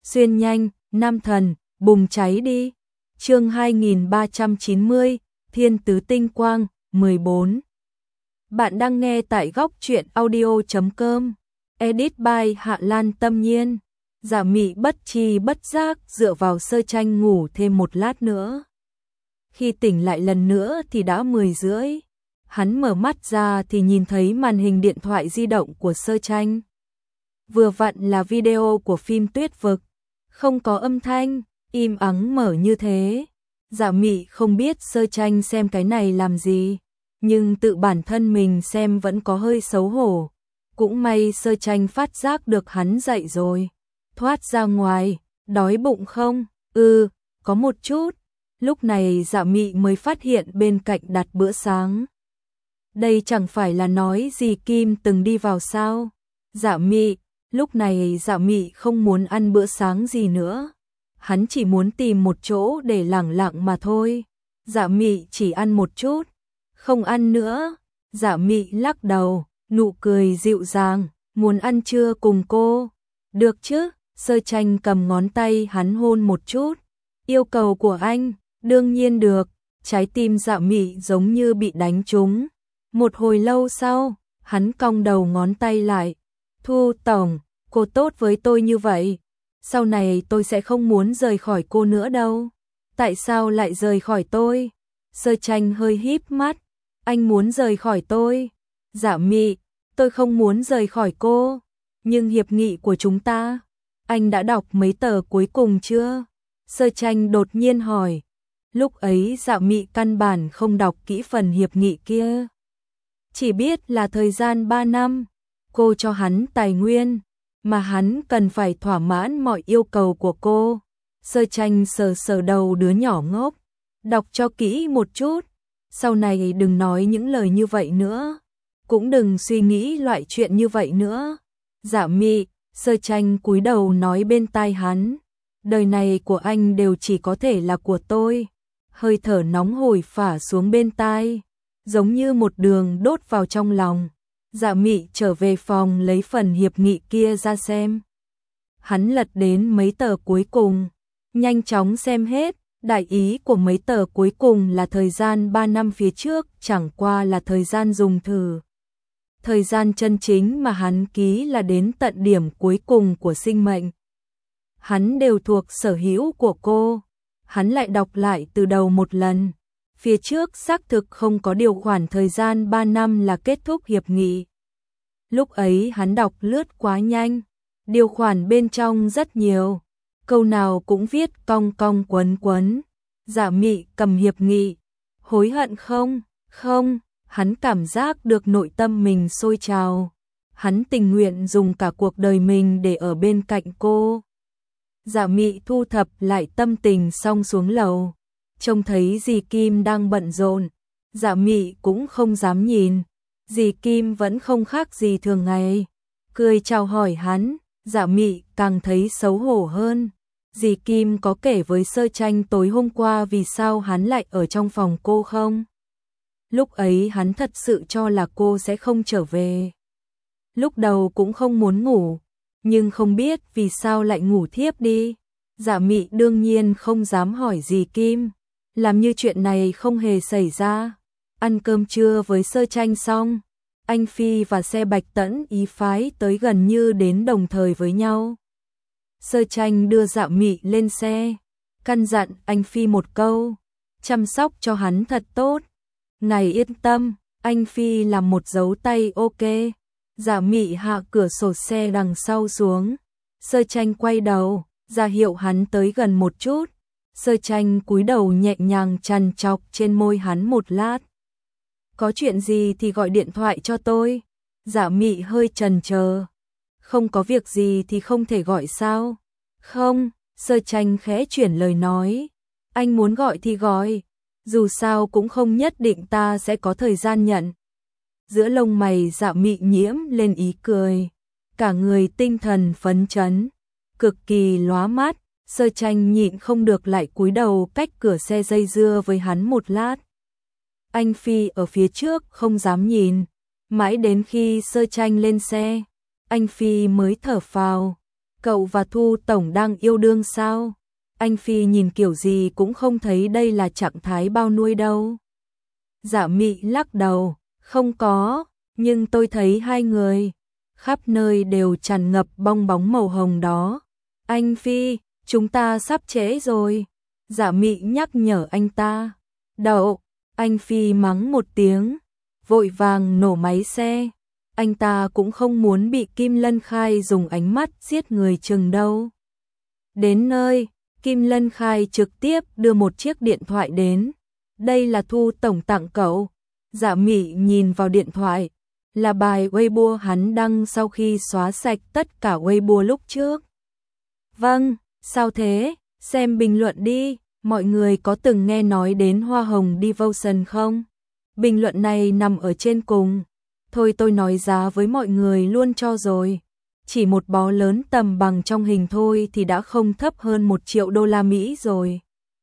xuyên nhanh, nam thần, bùng cháy đi. Chương 2390, Thiên tứ tinh quang, 14. Bạn đang nghe tại góc truyện audio.com. Edit by Hạ Lan Tâm Nhiên. Dạ Mị bất tri bất giác dựa vào Sơ Tranh ngủ thêm một lát nữa. Khi tỉnh lại lần nữa thì đã 10:30. Hắn mở mắt ra thì nhìn thấy màn hình điện thoại di động của Sơ Tranh. Vừa vặn là video của phim Tuyết Vực, không có âm thanh, im ắng mở như thế. Dạ Mị không biết Sơ Tranh xem cái này làm gì, nhưng tự bản thân mình xem vẫn có hơi xấu hổ. Cũng may Sơ Tranh phát giác được hắn dậy rồi. Thoát ra ngoài, đói bụng không? Có một chút. Lúc này Dạ Mị mới phát hiện bên cạnh đặt bữa sáng. Đây chẳng phải là nói dì Kim từng đi vào sao? Dạ Mị, lúc này Dạ Mị không muốn ăn bữa sáng gì nữa. Hắn chỉ muốn tìm một chỗ để lẳng lặng mà thôi. Dạ Mị chỉ ăn một chút, không ăn nữa. Dạ Mị lắc đầu, nụ cười dịu dàng, muốn ăn trưa cùng cô? Được chứ? Sơ Tranh cầm ngón tay hắn hôn một chút. Yêu cầu của anh, đương nhiên được. Trái tim Dạ Mị giống như bị đánh trúng. Một hồi lâu sau, hắn cong đầu ngón tay lại. Thu tổng, cô tốt với tôi như vậy. Sau này tôi sẽ không muốn rời khỏi cô nữa đâu. Tại sao lại rời khỏi tôi? Sơ Tranh hơi híp mắt. Anh muốn rời khỏi tôi? Dạ Mị, tôi không muốn rời khỏi cô. Nhưng hiệp nghị của chúng ta, anh đã đọc mấy tờ cuối cùng chưa? Sơ Tranh đột nhiên hỏi. Lúc ấy Dạ Mị căn bản không đọc kỹ phần hiệp nghị kia. Chỉ biết là thời gian 3 năm, cô cho hắn tài nguyên, mà hắn cần phải thỏa mãn mọi yêu cầu của cô. Sơ Tranh sờ sờ đầu đứa nhỏ ngốc. Đọc cho kỹ một chút. Sau này đừng nói những lời như vậy nữa. Cũng đừng suy nghĩ loại chuyện như vậy nữa. Dạ Mị, Sơ Tranh cúi đầu nói bên tai hắn. Đời này của anh đều chỉ có thể là của tôi. Hơi thở nóng hổi phả xuống bên tai, giống như một đường đốt vào trong lòng. Dạ Mị trở về phòng lấy phần hiệp nghị kia ra xem. Hắn lật đến mấy tờ cuối cùng, nhanh chóng xem hết. Đại ý của mấy tờ cuối cùng là thời gian 3 năm phía trước chẳng qua là thời gian dùng thử. Thời gian chân chính mà hắn ký là đến tận điểm cuối cùng của sinh mệnh. Hắn đều thuộc sở hữu của cô. Hắn lại đọc lại từ đầu một lần. Phía trước xác thực không có điều khoản thời gian 3 năm là kết thúc hiệp nghị. Lúc ấy hắn đọc lướt quá nhanh. Điều khoản bên trong rất nhiều. Câu nào cũng viết cong cong quấn quấn. Dạ Mị cầm hiệp nghị. Hối hận không? Không. Hắn cảm giác được nội tâm mình sôi trào. Hắn tình nguyện dùng cả cuộc đời mình để ở bên cạnh cô. Dạ Mị thu thập lại tâm tình xong xuống lầu. Trông thấy dì Kim đang bận rộn. Dạ Mị cũng không dám nhìn. Dì Kim vẫn không khác gì thường ngày. Cười chào hỏi hắn. Dạ Mị càng thấy xấu hổ hơn. Dì Kim có kể với Sơ Tranh tối hôm qua vì sao hắn lại ở trong phòng cô không? Lúc ấy hắn thật sự cho là cô sẽ không trở về. Lúc đầu cũng không muốn ngủ, nhưng không biết vì sao lại ngủ thiếp đi. Dạ Mị đương nhiên không dám hỏi dì Kim, làm như chuyện này không hề xảy ra. Ăn cơm trưa với Sơ Tranh xong, anh Phi và xe Bạch Tẫn Ý phái tới gần như đến đồng thời với nhau. Sơ Tranh đưa Dạ Mị lên xe, căn dặn anh Phi một câu, chăm sóc cho hắn thật tốt. Này yên tâm, anh Phi làm một dấu tay ok. Dạ Mị hạ cửa sổ xe đằng sau xuống. Sơ Tranh quay đầu, ra hiệu hắn tới gần một chút. Sơ Tranh cúi đầu nhẹ nhàng trằn trọc trên môi hắn một lát. Có chuyện gì thì gọi điện thoại cho tôi. Dạ Mị hơi chần chờ. Không có việc gì thì không thể gọi sao? Không, Sơ Tranh khẽ chuyển lời nói. Anh muốn gọi thì gọi. Dù sao cũng không nhất định ta sẽ có thời gian nhận. Giữa lông mày Dạ Mị nhiễm lên ý cười. Cả người tinh thần phấn chấn, cực kỳ lóa mắt. Sơ Tranh nhịn không được lại cúi đầu cách cửa xe dây dưa với hắn một lát. Anh Phi ở phía trước không dám nhìn. Mãi đến khi Sơ Tranh lên xe, anh Phi mới thở phào. Cậu và Thu Tổng đang yêu đương sao? Anh Phi nhìn kiểu gì cũng không thấy đây là trạng thái bao nuôi đâu. Dạ Mị lắc đầu, không có, nhưng tôi thấy hai người, khắp nơi đều tràn ngập bong bóng màu hồng đó. Anh Phi, chúng ta sắp trễ rồi. Dạ Mị nhắc nhở anh ta. Đậu, anh Phi mắng một tiếng, vội vàng nổ máy xe. Anh ta cũng không muốn bị Kim Lân Khai dùng ánh mắt giết người chừng đâu. Đến nơi, Kim Lân Khai trực tiếp đưa một chiếc điện thoại đến. Đây là Thu Tổng tặng cậu. Dạ Mị nhìn vào điện thoại, là bài Weibo hắn đăng sau khi xóa sạch tất cả Weibo lúc trước. Vâng, sao thế? Xem bình luận đi, mọi người có từng nghe nói đến hoa hồng Devotion không? Bình luận này nằm ở trên cùng. Thôi tôi nói giá với mọi người luôn cho rồi. Chỉ một bó lớn tầm bằng trong hình thôi thì đã không thấp hơn 1 triệu đô la Mỹ rồi.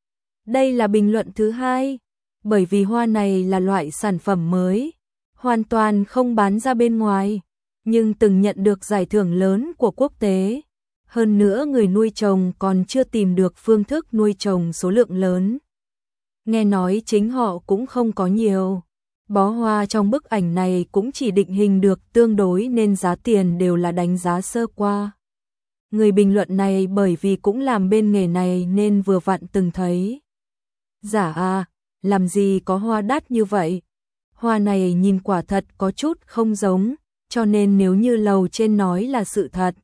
Đây là bình luận thứ hai, bởi vì hoa này là loại sản phẩm mới, hoàn toàn không bán ra bên ngoài, nhưng từng nhận được giải thưởng lớn của quốc tế. Hơn nữa người nuôi trồng còn chưa tìm được phương thức nuôi trồng số lượng lớn. Nghe nói chính họ cũng không có nhiều. Bó hoa trong bức ảnh này cũng chỉ định hình được tương đối nên giá tiền đều là đánh giá sơ qua. Người bình luận này bởi vì cũng làm bên nghề này nên vừa vặn từng thấy. Dạ à, làm gì có hoa đắt như vậy? Hoa này nhìn quả thật có chút không giống, cho nên nếu như lầu trên nói là sự thật.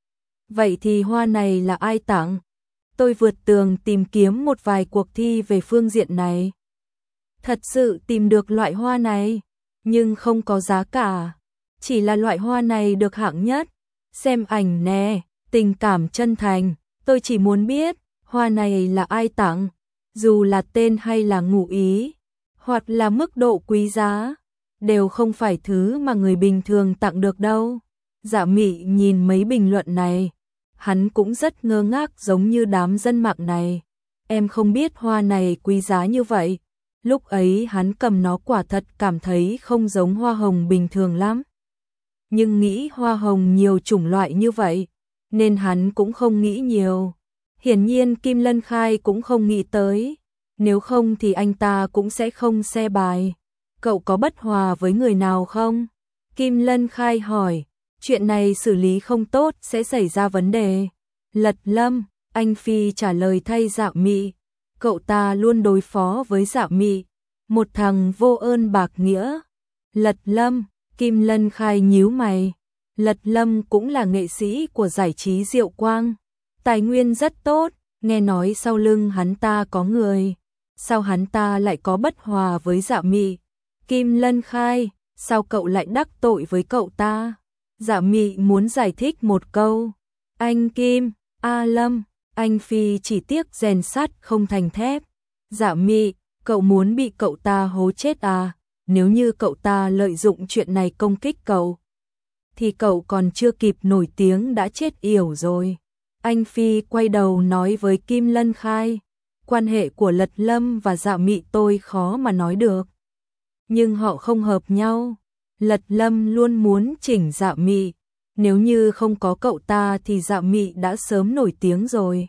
Vậy thì hoa này là ai tặng? Tôi vượt tường tìm kiếm một vài cuộc thi về phương diện này. Thật sự tìm được loại hoa này, nhưng không có giá cả. Chỉ là loại hoa này được hạng nhất. Xem ảnh nè, tình cảm chân thành. Tôi chỉ muốn biết, hoa này là ai tặng, dù là tên hay là ngụ ý, hoặc là mức độ quý giá, đều không phải thứ mà người bình thường tặng được đâu. Dạ Mị nhìn mấy bình luận này, hắn cũng rất ngơ ngác giống như đám dân mạng này. Em không biết hoa này quý giá như vậy. Lúc ấy hắn cầm nó quả thật cảm thấy không giống hoa hồng bình thường lắm. Nhưng nghĩ hoa hồng nhiều chủng loại như vậy, nên hắn cũng không nghĩ nhiều. Hiển nhiên Kim Lân Khai cũng không nghĩ tới, nếu không thì anh ta cũng sẽ không xe bài. Cậu có bất hòa với người nào không? Kim Lân Khai hỏi, chuyện này xử lý không tốt sẽ xảy ra vấn đề. Lật Lâm, anh Phi trả lời thay Dạ Mị. Cậu ta luôn đối phó với Dạ Mị, một thằng vô ơn bạc nghĩa. Lật Lâm, Kim Lân Khai nhíu mày. Lật Lâm cũng là nghệ sĩ của giải trí Diệu Quang, tài nguyên rất tốt, nghe nói sau lưng hắn ta có người. Sao hắn ta lại có bất hòa với Dạ Mị? Kim Lân Khai, sao cậu lại đắc tội với cậu ta? Dạ Mị muốn giải thích một câu. Anh Kim, A Lâm, anh Phi chỉ tiếc rèn sắt không thành thép. Dạ Mị, cậu muốn bị cậu ta hố chết à? Nếu như cậu ta lợi dụng chuyện này công kích cậu, thì cậu còn chưa kịp nổi tiếng đã chết yểu rồi. Anh Phi quay đầu nói với Kim Lân Khai, quan hệ của Lật Lâm và Dạ Mị tôi khó mà nói được. Nhưng họ không hợp nhau. Lật Lâm luôn muốn chỉnh Dạ Mị, nếu như không có cậu ta thì Dạ Mị đã sớm nổi tiếng rồi.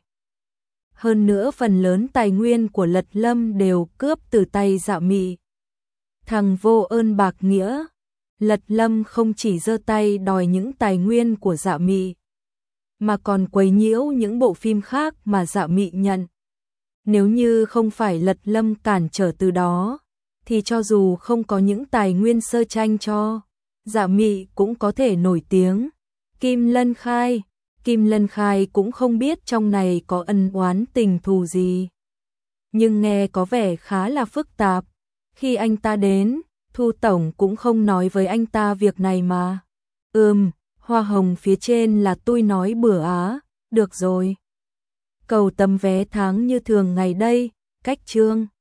Hơn nữa phần lớn tài nguyên của Lật Lâm đều cướp từ tay Dạ Mị. Thằng vô ơn bạc nghĩa, Lật Lâm không chỉ giơ tay đòi những tài nguyên của Dạ Mị, mà còn quấy nhiễu những bộ phim khác mà Dạ Mị nhận. Nếu như không phải Lật Lâm cản trở từ đó, thì cho dù không có những tài nguyên sơ tranh cho, Dạ Mị cũng có thể nổi tiếng. Kim Lân Khai cũng không biết trong này có ân oán tình thù gì, nhưng nghe có vẻ khá là phức tạp. Khi anh ta đến, Thu Tổng cũng không nói với anh ta việc này mà. Hoa hồng phía trên là tôi nói bừa á, được rồi. Cầu tấm vé tháng như thường ngày đây, cách chương.